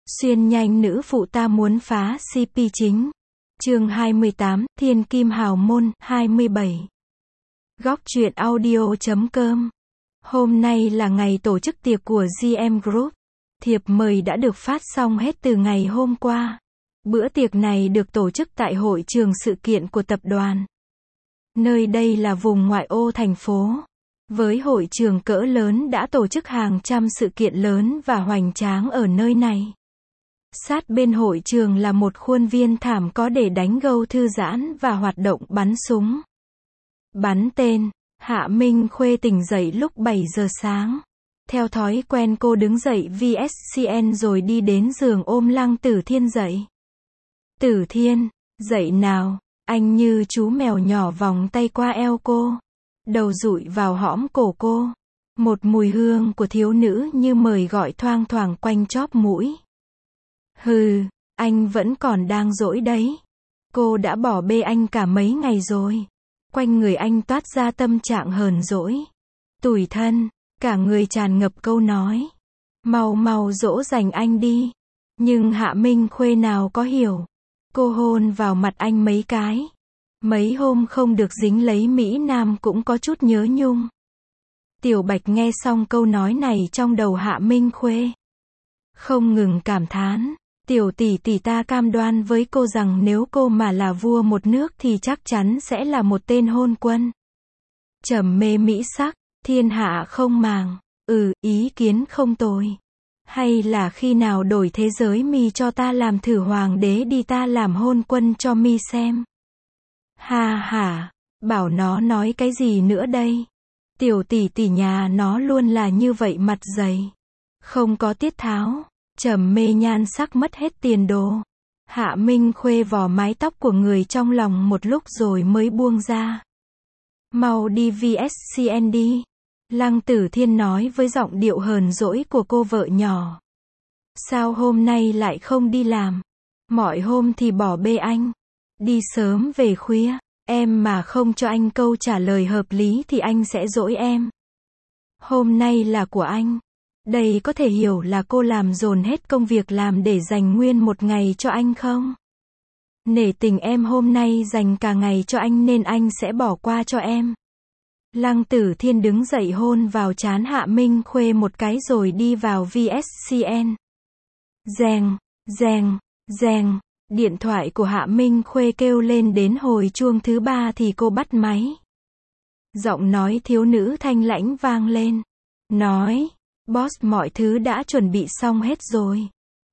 Xuyên nhanh nữ phụ ta muốn phá CP chính. Chương 28, Thiên Kim Hào Môn, 27. Góc truyện audio.com. Hôm nay là ngày tổ chức tiệc của GM Group. Thiệp mời đã được phát xong hết từ ngày hôm qua. Bữa tiệc này được tổ chức tại hội trường sự kiện của tập đoàn. Nơi đây là vùng ngoại ô thành phố. Với hội trường cỡ lớn đã tổ chức hàng trăm sự kiện lớn và hoành tráng ở nơi này. Sát bên hội trường là một khuôn viên thảm có để đánh gâu thư giãn và hoạt động bắn súng. Bắn tên, Hạ Minh Khuê tỉnh dậy lúc 7 giờ sáng. Theo thói quen cô đứng dậy VSCN rồi đi đến giường ôm Lăng Tử Thiên dậy. Tử Thiên, dậy nào, anh như chú mèo nhỏ vòng tay qua eo cô. Đầu dụi vào hõm cổ cô. Một mùi hương của thiếu nữ như mời gọi thoang thoảng quanh chóp mũi. Hừ, anh vẫn còn đang dỗi đấy. Cô đã bỏ bê anh cả mấy ngày rồi. Quanh người anh toát ra tâm trạng hờn dỗi, tủi thân, cả người tràn ngập câu nói. Mau mau dỗ dành anh đi. Nhưng Hạ Minh Khuê nào có hiểu. Cô hôn vào mặt anh mấy cái. Mấy hôm không được dính lấy Mỹ Nam cũng có chút nhớ nhung. Tiểu Bạch nghe xong câu nói này trong đầu Hạ Minh Khuê. Không ngừng cảm thán. Tiểu tỷ tỷ ta cam đoan với cô rằng nếu cô mà là vua một nước thì chắc chắn sẽ là một tên hôn quân. Trầm mê mỹ sắc, thiên hạ không màng. Ý kiến không tồi. Hay là khi nào đổi thế giới mi cho ta làm thử hoàng đế đi, ta làm hôn quân cho mi xem. Ha ha, bảo nó nói cái gì nữa đây? Tiểu tỷ tỷ nhà nó luôn là như vậy, mặt dày, không có tiết tháo. Trầm mê nhan sắc mất hết tiền đồ. Hạ Minh Khuê vò mái tóc của người trong lòng một lúc rồi mới buông ra. Mau đi VSCN đi. Lăng Tử Thiên nói với giọng điệu hờn dỗi của cô vợ nhỏ. Sao hôm nay lại không đi làm? Mọi hôm thì bỏ bê anh. Đi sớm về khuya. Em mà không cho anh câu trả lời hợp lý thì anh sẽ dỗi em. Hôm nay là của anh. Đây có thể hiểu là cô làm dồn hết công việc làm để dành nguyên một ngày cho anh không? Nể tình em hôm nay dành cả ngày cho anh nên anh sẽ bỏ qua cho em. Lăng Tử Thiên đứng dậy hôn vào trán Hạ Minh Khuê một cái rồi đi vào VSCN. Reng, reng, reng, điện thoại của Hạ Minh Khuê kêu lên đến hồi chuông thứ 3 thì cô bắt máy. Giọng nói thiếu nữ thanh lãnh vang lên. Nói, boss mọi thứ đã chuẩn bị xong hết rồi.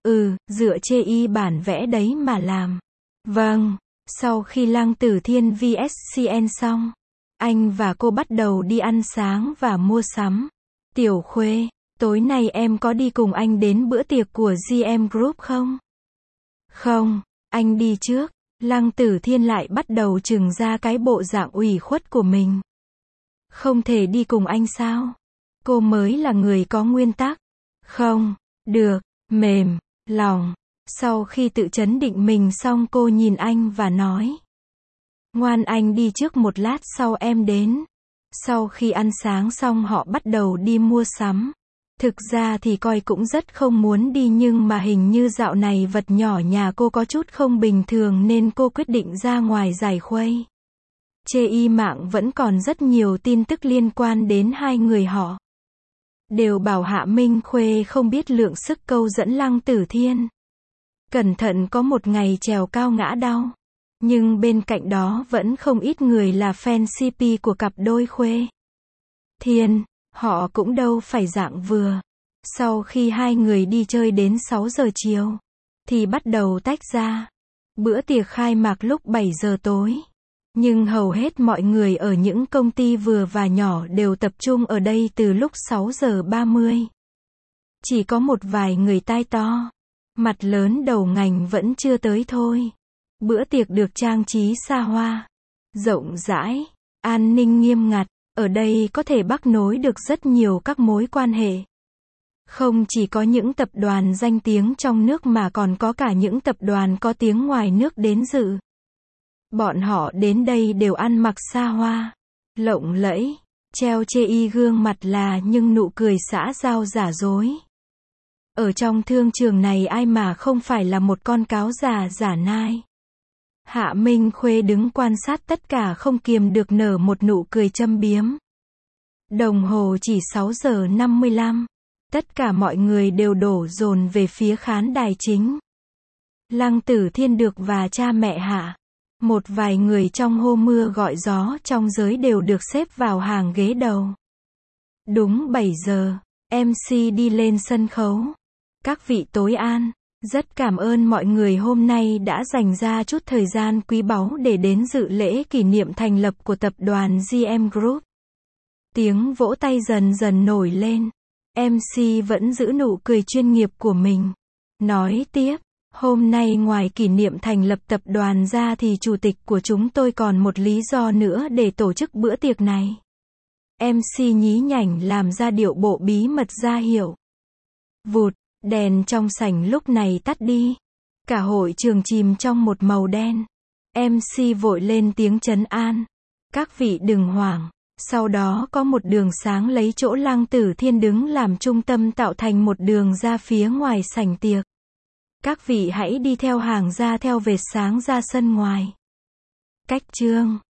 Dựa trên bản vẽ đấy mà làm. Vâng, sau khi Lăng Tử Thiên VSCN xong, anh và cô bắt đầu đi ăn sáng và mua sắm. Tiểu Khuê, tối nay em có đi cùng anh đến bữa tiệc của GM Group không? Không, anh đi trước. Lăng Tử Thiên lại bắt đầu trừng ra cái bộ dạng ủy khuất của mình. Không thể đi cùng anh sao? Cô mới là người có nguyên tắc. Không, được, mềm, lòng. Sau khi tự trấn định mình xong cô nhìn anh và nói. Ngoan, anh đi trước một lát sau em đến. Sau khi ăn sáng xong họ bắt đầu đi mua sắm. Thực ra thì coi cũng rất không muốn đi nhưng mà hình như dạo này vật nhỏ nhà cô có chút không bình thường nên cô quyết định ra ngoài giải khuây. Trên mạng vẫn còn rất nhiều tin tức liên quan đến hai người họ. Đều bảo Hạ Minh Khuê không biết lượng sức câu dẫn Lăng Tử Thiên. Cẩn thận có một ngày trèo cao ngã đau. Nhưng bên cạnh đó vẫn không ít người là fan CP của cặp đôi Khuê Thiên. Họ cũng đâu phải dạng vừa. Sau khi hai người đi chơi đến 6 giờ chiều, thì bắt đầu tách ra. Bữa tiệc khai mạc lúc 7 giờ tối. Nhưng hầu hết mọi người ở những công ty vừa và nhỏ đều tập trung ở đây từ lúc 6 giờ 30. Chỉ có một vài người tai to, mặt lớn đầu ngành vẫn chưa tới thôi. Bữa tiệc được trang trí xa hoa, rộng rãi, an ninh nghiêm ngặt. Ở đây có thể bắc nối được rất nhiều các mối quan hệ. Không chỉ có những tập đoàn danh tiếng trong nước mà còn có cả những tập đoàn có tiếng ngoài nước đến dự. Bọn họ đến đây đều ăn mặc xa hoa, lộng lẫy, treo chê gương mặt là nhưng nụ cười xã giao giả dối. Ở trong thương trường này ai mà không phải là một con cáo già giả nai. Hạ Minh Khuê đứng quan sát tất cả không kiềm được nở một nụ cười châm biếm. Đồng hồ chỉ 6 giờ 55. Tất cả mọi người đều đổ dồn về phía khán đài chính. Lăng Tử Thiên được và cha mẹ Hạ. Một vài người trong hô mưa gọi gió trong giới đều được xếp vào hàng ghế đầu. Đúng 7 giờ, MC đi lên sân khấu. Các vị tối an, rất cảm ơn mọi người hôm nay đã dành ra chút thời gian quý báu để đến dự lễ kỷ niệm thành lập của tập đoàn GM Group. Tiếng vỗ tay dần dần nổi lên. MC vẫn giữ nụ cười chuyên nghiệp của mình. Nói tiếp, hôm nay ngoài kỷ niệm thành lập tập đoàn ra thì chủ tịch của chúng tôi còn một lý do nữa để tổ chức bữa tiệc này. MC nhí nhảnh làm ra điệu bộ bí mật ra hiệu. Vụt, đèn trong sảnh lúc này tắt đi. Cả hội trường chìm trong một màu đen. MC vội lên tiếng trấn an. Các vị đừng hoảng. Sau đó có một đường sáng lấy chỗ Lăng Tử Thiên đứng làm trung tâm tạo thành một đường ra phía ngoài sảnh tiệc. Các vị hãy đi theo hàng ra theo vệt sáng ra sân ngoài. Cách chương